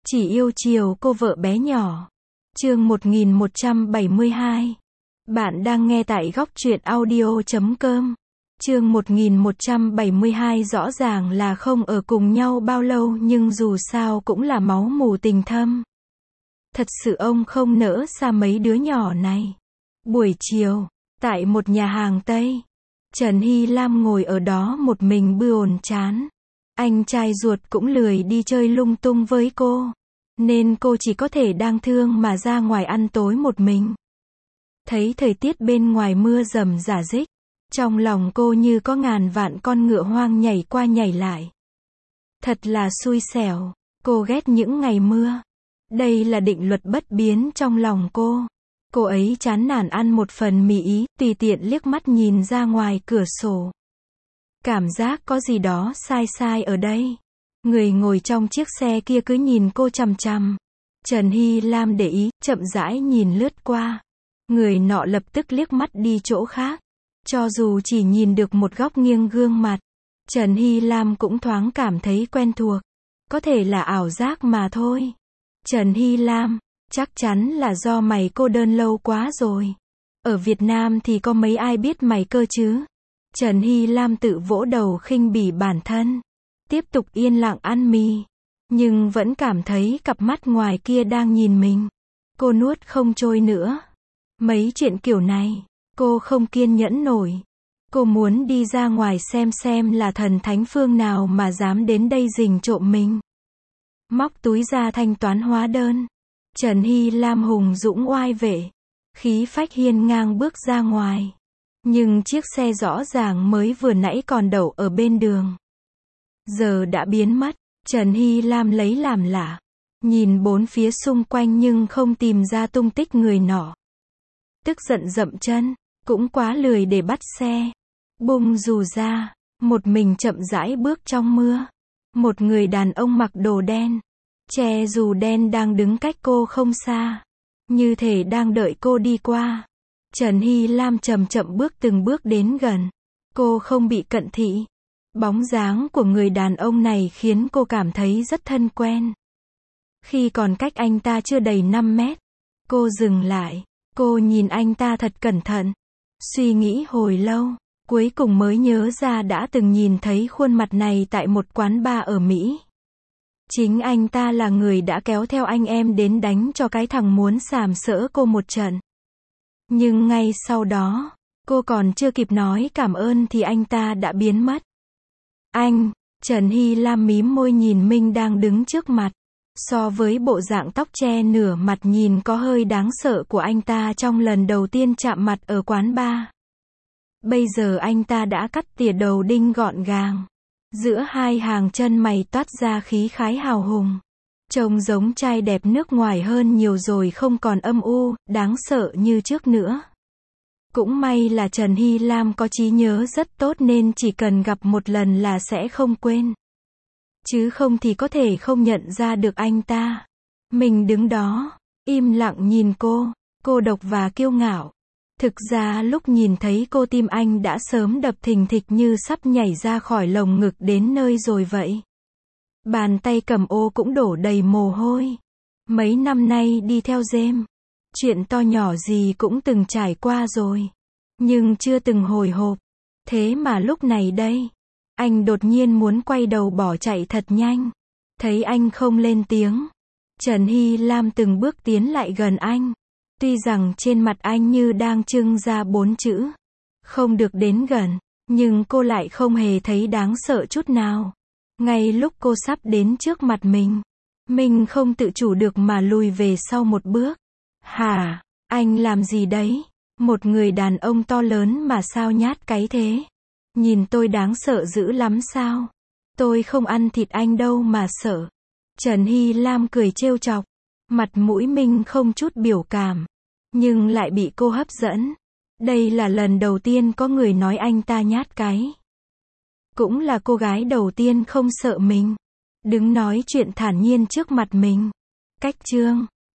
Chỉ yêu chiều cô vợ bé nhỏ. Chương 1172. Bạn đang nghe tại góc truyện audio.com. Chương 1172 rõ ràng là không ở cùng nhau bao lâu nhưng dù sao cũng là máu mủ tình thâm. Thật sự ông không nỡ xa mấy đứa nhỏ này. Buổi chiều, tại một nhà hàng Tây, Trần Hy Lam ngồi ở đó một mình buồn chán. Anh trai ruột cũng lười đi chơi lung tung với cô, nên cô chỉ có thể đang thương mà ra ngoài ăn tối một mình. Thấy thời tiết bên ngoài mưa rầm rả rích, trong lòng cô như có ngàn vạn con ngựa hoang nhảy qua nhảy lại. Thật là xui xẻo, cô ghét những ngày mưa. Đây là định luật bất biến trong lòng cô. Cô ấy chán nản ăn một phần mì Ý, tùy tiện liếc mắt nhìn ra ngoài cửa sổ. Cảm giác có gì đó sai sai ở đây. Người ngồi trong chiếc xe kia cứ nhìn cô chằm chằm. Trần Hy Lam để ý, chậm rãi nhìn lướt qua. Người nọ lập tức liếc mắt đi chỗ khác. Cho dù chỉ nhìn được một góc nghiêng gương mặt, Trần Hy Lam cũng thoáng cảm thấy quen thuộc. Có thể là ảo giác mà thôi. Trần Hy Lam, chắc chắn là do mày cô đơn lâu quá rồi. Ở Việt Nam thì có mấy ai biết mày cơ chứ? Trần Hy Lam tự vỗ đầu khinh bỉ bản thân. Tiếp tục yên lặng ăn mì. Nhưng vẫn cảm thấy cặp mắt ngoài kia đang nhìn mình. Cô nuốt không trôi nữa. Mấy chuyện kiểu này, cô không kiên nhẫn nổi. Cô muốn đi ra ngoài xem là thần thánh phương nào mà dám đến đây rình trộm mình. Móc túi ra thanh toán hóa đơn. Trần Hy Lam hùng dũng oai vệ. Khí phách hiên ngang bước ra ngoài. Nhưng chiếc xe rõ ràng mới vừa nãy còn đậu ở bên đường. Giờ đã biến mất. Trần Hy Lam lấy làm lạ. Nhìn bốn phía xung quanh nhưng không tìm ra tung tích người nọ. Tức giận dậm chân. Cũng quá lười để bắt xe. Bung dù ra. Một mình chậm rãi bước trong mưa. Một người đàn ông mặc đồ đen. Che dù đen đang đứng cách cô không xa. Như thể đang đợi cô đi qua. Trần Hy Lam chậm chậm bước từng bước đến gần. Cô không bị cận thị. Bóng dáng của người đàn ông này khiến cô cảm thấy rất thân quen. Khi còn cách anh ta chưa đầy 5 mét, cô dừng lại. Cô nhìn anh ta thật cẩn thận. Suy nghĩ hồi lâu, cuối cùng mới nhớ ra đã từng nhìn thấy khuôn mặt này tại một quán bar ở Mỹ. Chính anh ta là người đã kéo theo anh em đến đánh cho cái thằng muốn sàm sỡ cô một trận. Nhưng ngay sau đó, cô còn chưa kịp nói cảm ơn thì anh ta đã biến mất. Anh, Trần Hy Lam mím môi nhìn Minh đang đứng trước mặt. So với bộ dạng tóc che nửa mặt nhìn có hơi đáng sợ của anh ta trong lần đầu tiên chạm mặt ở quán bar. Bây giờ anh ta đã cắt tỉa đầu đinh gọn gàng. Giữa hai hàng chân mày toát ra khí khái hào hùng. Trông giống trai đẹp nước ngoài hơn nhiều rồi, không còn âm u, đáng sợ như trước nữa. Cũng may là Trần Hy Lam có trí nhớ rất tốt nên chỉ cần gặp một lần là sẽ không quên. Chứ không thì có thể không nhận ra được anh ta. Mình đứng đó, im lặng nhìn cô độc và kiêu ngạo. Thực ra lúc nhìn thấy cô tim anh đã sớm đập thình thịch như sắp nhảy ra khỏi lồng ngực đến nơi rồi vậy. Bàn tay cầm ô cũng đổ đầy mồ hôi. Mấy năm nay đi theo James, chuyện to nhỏ gì cũng từng trải qua rồi. Nhưng chưa từng hồi hộp. Thế mà lúc này đây, anh đột nhiên muốn quay đầu bỏ chạy thật nhanh. Thấy anh không lên tiếng, Trần Hy Lam từng bước tiến lại gần anh. Tuy rằng trên mặt anh như đang trưng ra 4 chữ không được đến gần, nhưng cô lại không hề thấy đáng sợ chút nào. Ngay lúc cô sắp đến trước mặt mình không tự chủ được mà lùi về sau một bước. Hả, anh làm gì đấy? Một người đàn ông to lớn mà sao nhát cái thế? Nhìn tôi đáng sợ dữ lắm sao? Tôi không ăn thịt anh đâu mà sợ. Trần Hy Lam cười trêu chọc. Mặt mũi Minh không chút biểu cảm, nhưng lại bị cô hấp dẫn. Đây là lần đầu tiên có người nói anh ta nhát cái. Cũng là cô gái đầu tiên không sợ mình đứng nói chuyện thản nhiên trước mặt mình. Cách chương